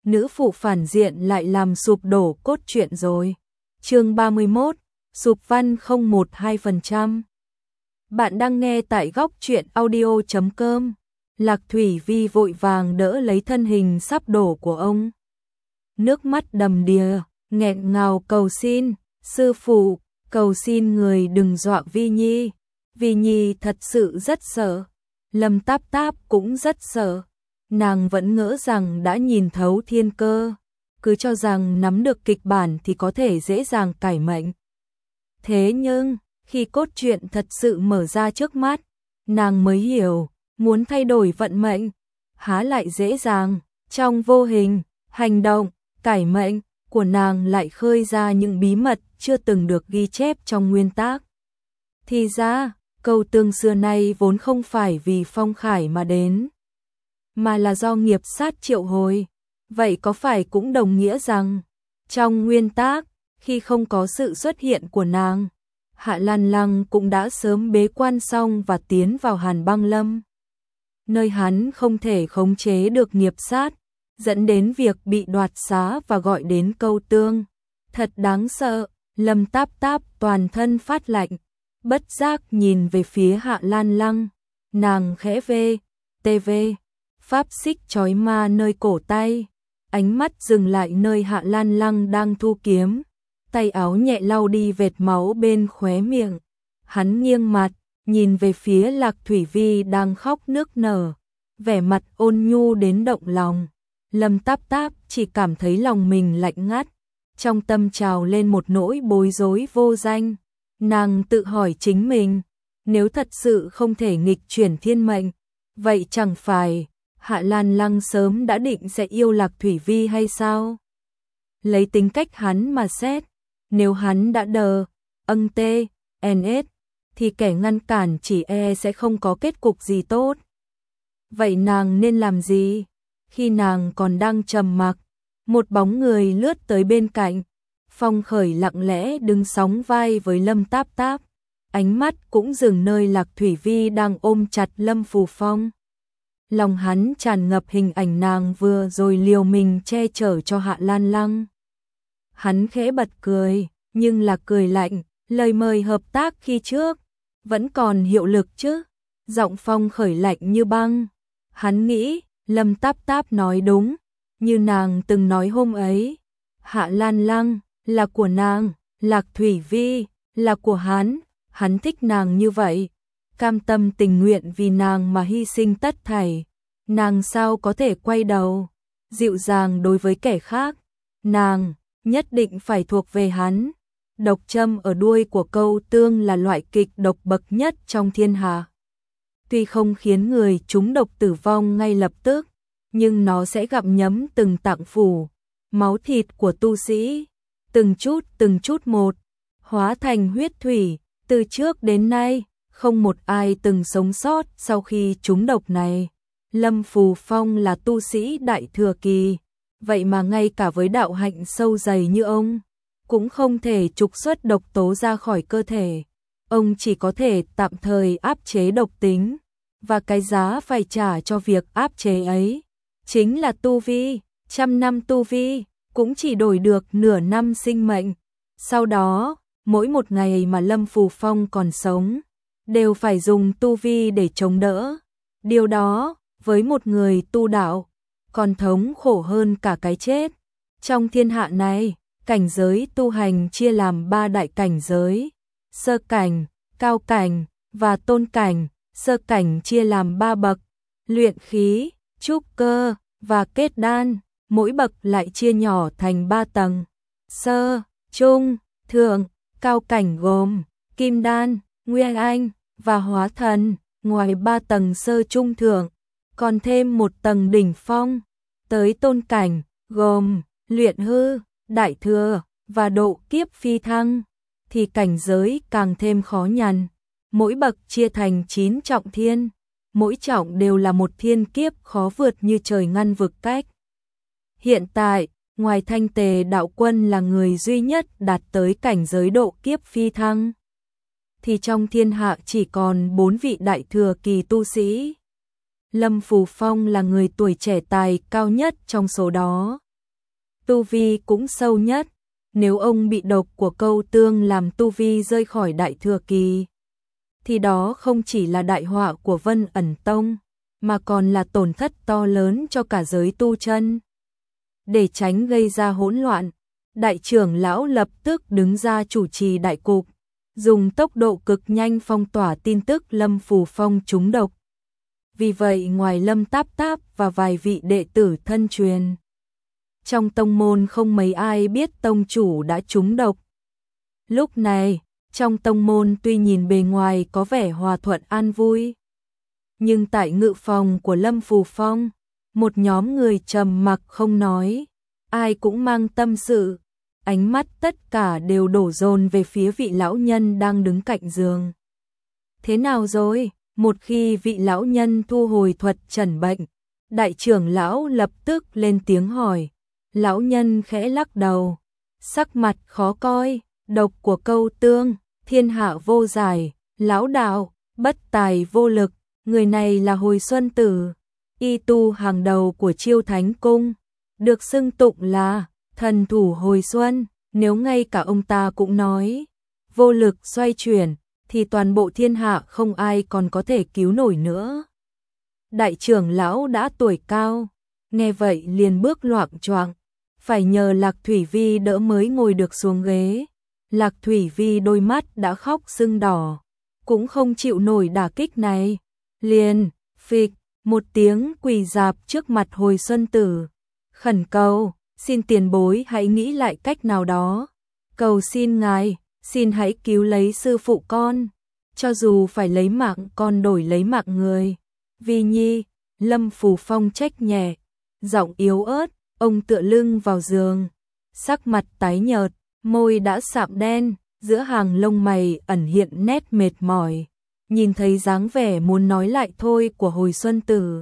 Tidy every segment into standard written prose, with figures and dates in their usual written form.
nữ phụ phản diện lại làm sụp đổ cốt truyện rồi. Chương 31, sụp văn 012%. Bạn đang nghe tại góc truyện audio.com. Lạc Thủy Vi vội vàng đỡ lấy thân hình sắp đổ của ông. Nước mắt đầm đìa, nghẹn ngào cầu xin, sư phụ, cầu xin người đừng dọa Vi Nhi. Vi Nhi thật sự rất sợ. Lâm Táp Táp cũng rất sợ. Nàng vẫn ngỡ rằng đã nhìn thấu thiên cơ, cứ cho rằng nắm được kịch bản thì có thể dễ dàng cải mệnh. Thế nhưng, khi cốt truyện thật sự mở ra trước mắt, nàng mới hiểu, muốn thay đổi vận mệnh, há lại dễ dàng. Trong vô hình, hành động, cải mệnh của nàng lại khơi ra những bí mật chưa từng được ghi chép trong nguyên tác. Thì ra, Câu Tương xưa nay vốn không phải vì Phong Khải mà đến, mà là do nghiệp sát triệu hồi. Vậy có phải cũng đồng nghĩa rằng, trong nguyên tác, khi không có sự xuất hiện của nàng, Hạ Lan Lăng cũng đã sớm bế quan xong và tiến vào Hàn Băng Lâm, nơi hắn không thể khống chế được nghiệp sát, dẫn đến việc bị đoạt xá và gọi đến Câu Tương. Thật đáng sợ. Lâm Táp Táp toàn thân phát lạnh, bất giác nhìn về phía Hạ Lan Lăng. Nàng khẽ tv pháp xích chói ma nơi cổ tay, ánh mắt dừng lại nơi Hạ Lan Lăng đang thu kiếm, tay áo nhẹ lau đi vệt máu bên khóe miệng. Hắn nghiêng mặt, nhìn về phía Lạc Thủy Vi đang khóc nức nở, vẻ mặt ôn nhu đến động lòng. Lâm Táp Táp chỉ cảm thấy lòng mình lạnh ngắt, trong tâm trào lên một nỗi bối rối vô danh. Nàng tự hỏi chính mình, nếu thật sự không thể nghịch chuyển thiên mệnh, vậy chẳng phải Hạ Lan Lăng sớm đã định sẽ yêu Lạc Thủy Vi hay sao? Lấy tính cách hắn mà xét, nếu hắn đã NS thì kẻ ngăn cản chỉ sẽ không có kết cục gì tốt. Vậy nàng nên làm gì? Khi nàng còn đang trầm mặc, một bóng người lướt tới bên cạnh. Phong Khởi lặng lẽ đứng sóng vai với Lâm Táp Táp, ánh mắt cũng dừng nơi Lạc Thủy Vi đang ôm chặt Lâm Phù Phong. Lòng hắn tràn ngập hình ảnh nàng vừa rồi liều mình che chở cho Hạ Lan Lăng. Hắn khẽ bật cười, nhưng là cười lạnh, lời mời hợp tác khi trước vẫn còn hiệu lực chứ? Giọng Phong Khởi lạnh như băng. Hắn nghĩ, Lâm Táp Táp nói đúng, như nàng từng nói hôm ấy. Hạ Lan Lăng là của nàng, Lạc Thủy Vi là của hắn thích nàng như vậy, cam tâm tình nguyện vì nàng mà hy sinh tất thảy. Nàng sao có thể quay đầu, dịu dàng đối với kẻ khác? Nàng nhất định phải thuộc về hắn. Độc châm ở đuôi của Câu Tương là loại kịch độc bậc nhất trong thiên hạ. Tuy không khiến người trúng độc tử vong ngay lập tức, nhưng nó sẽ gặm nhấm từng tạng phủ, máu thịt của tu sĩ, từng chút một, hóa thành huyết thủy. Từ trước đến nay, không một ai từng sống sót sau khi trúng độc này. Lâm Phù Phong là tu sĩ đại thừa kỳ, vậy mà ngay cả với đạo hạnh sâu dày như ông, cũng không thể trục xuất độc tố ra khỏi cơ thể. Ông chỉ có thể tạm thời áp chế độc tính, và cái giá phải trả cho việc áp chế ấy chính là tu vi. 100 năm tu vi cũng chỉ đổi được nửa năm sinh mệnh. Sau đó, mỗi một ngày mà Lâm Phù Phong còn sống, đều phải dùng tu vi để chống đỡ. Điều đó, với một người tu đạo, còn thống khổ hơn cả cái chết. Trong thiên hạ này, cảnh giới tu hành chia làm 3 đại cảnh giới: sơ cảnh, cao cảnh và tôn cảnh. Sơ cảnh chia làm 3 bậc: luyện khí, trúc cơ và kết đan. Mỗi bậc lại chia nhỏ thành 3 tầng: sơ, trung, thượng. Cao cảnh gồm kim đan, nguyên anh và hóa thần. Ngoài 3 tầng sơ trung thượng, còn thêm một tầng đỉnh phong. Tới tôn cảnh, gồm luyện hư, đại thừa và độ kiếp phi thăng, thì cảnh giới càng thêm khó nhằn. Mỗi bậc chia thành 9 trọng thiên, mỗi trọng đều là một thiên kiếp khó vượt như trời ngăn vực cách. Hiện tại, ngoài Thanh Tề đạo quân là người duy nhất đạt tới cảnh giới độ kiếp phi thăng, thì trong thiên hạ chỉ còn 4 vị đại thừa kỳ tu sĩ. Lâm Phù Phong là người tuổi trẻ tài cao nhất trong số đó. tu vi cũng sâu nhất. Nếu ông bị độc của Câu Tương làm tu vi rơi khỏi Đại Thừa Kỳ, thì đó không chỉ là đại họa của Vân Ẩn Tông, mà còn là tổn thất to lớn cho cả giới tu chân. Để tránh gây ra hỗn loạn, đại trưởng lão lập tức đứng ra chủ trì đại cục, dùng tốc độ cực nhanh phong tỏa tin tức Lâm Phù Phong trúng độc. Vì vậy ngoài Lâm Táp Táp và vài vị đệ tử thân truyền, trong tông môn không mấy ai biết tông chủ đã trúng độc. Lúc này, trong tông môn tuy nhìn bề ngoài có vẻ hòa thuận an vui, nhưng tại ngự phòng của Lâm Phù Phong, một nhóm người trầm mặc không nói, ai cũng mang tâm sự, ánh mắt tất cả đều đổ dồn về phía vị lão nhân đang đứng cạnh giường. Thế nào rồi? Một khi vị lão nhân thu hồi thuật trần bệnh, đại trưởng lão lập tức lên tiếng hỏi. Lão nhân khẽ lắc đầu, sắc mặt khó coi, độc của Câu Tương, thiên hạ vô giải, lão đạo, bất tài vô lực, người này là Hồi Xuân Tử, y tu hàng đầu của Chiêu Thánh Cung, được xưng tụng là thần thủ hồi xuân. Nếu ngay cả ông ta cũng nói vô lực xoay chuyển, thì toàn bộ thiên hạ không ai còn có thể cứu nổi nữa. Đại trưởng lão đã tuổi cao, nghe vậy liền bước loạng choạng, phải nhờ Lạc Thủy Vi đỡ mới ngồi được xuống ghế. Lạc Thủy Vi đôi mắt đã khóc sưng đỏ, cũng không chịu nổi đả kích này, liền phịch một tiếng quỳ rạp trước mặt Hồi Xuân Tử, khẩn cầu, xin tiền bối hãy nghĩ lại cách nào đó, cầu xin ngài, xin hãy cứu lấy sư phụ con, cho dù phải lấy mạng con đổi lấy mạng người. Vi nhi, Lâm Phù Phong trách nhẹ, giọng yếu ớt, ông tựa lưng vào giường, sắc mặt tái nhợt, môi đã sạm đen, giữa hàng lông mày ẩn hiện nét mệt mỏi. Nhìn thấy dáng vẻ muốn nói lại thôi của Hồi Xuân Tử,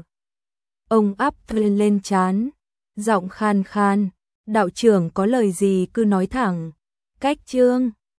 ông áp lên trán, giọng khan khan, đạo trưởng có lời gì cứ nói thẳng. Cách chương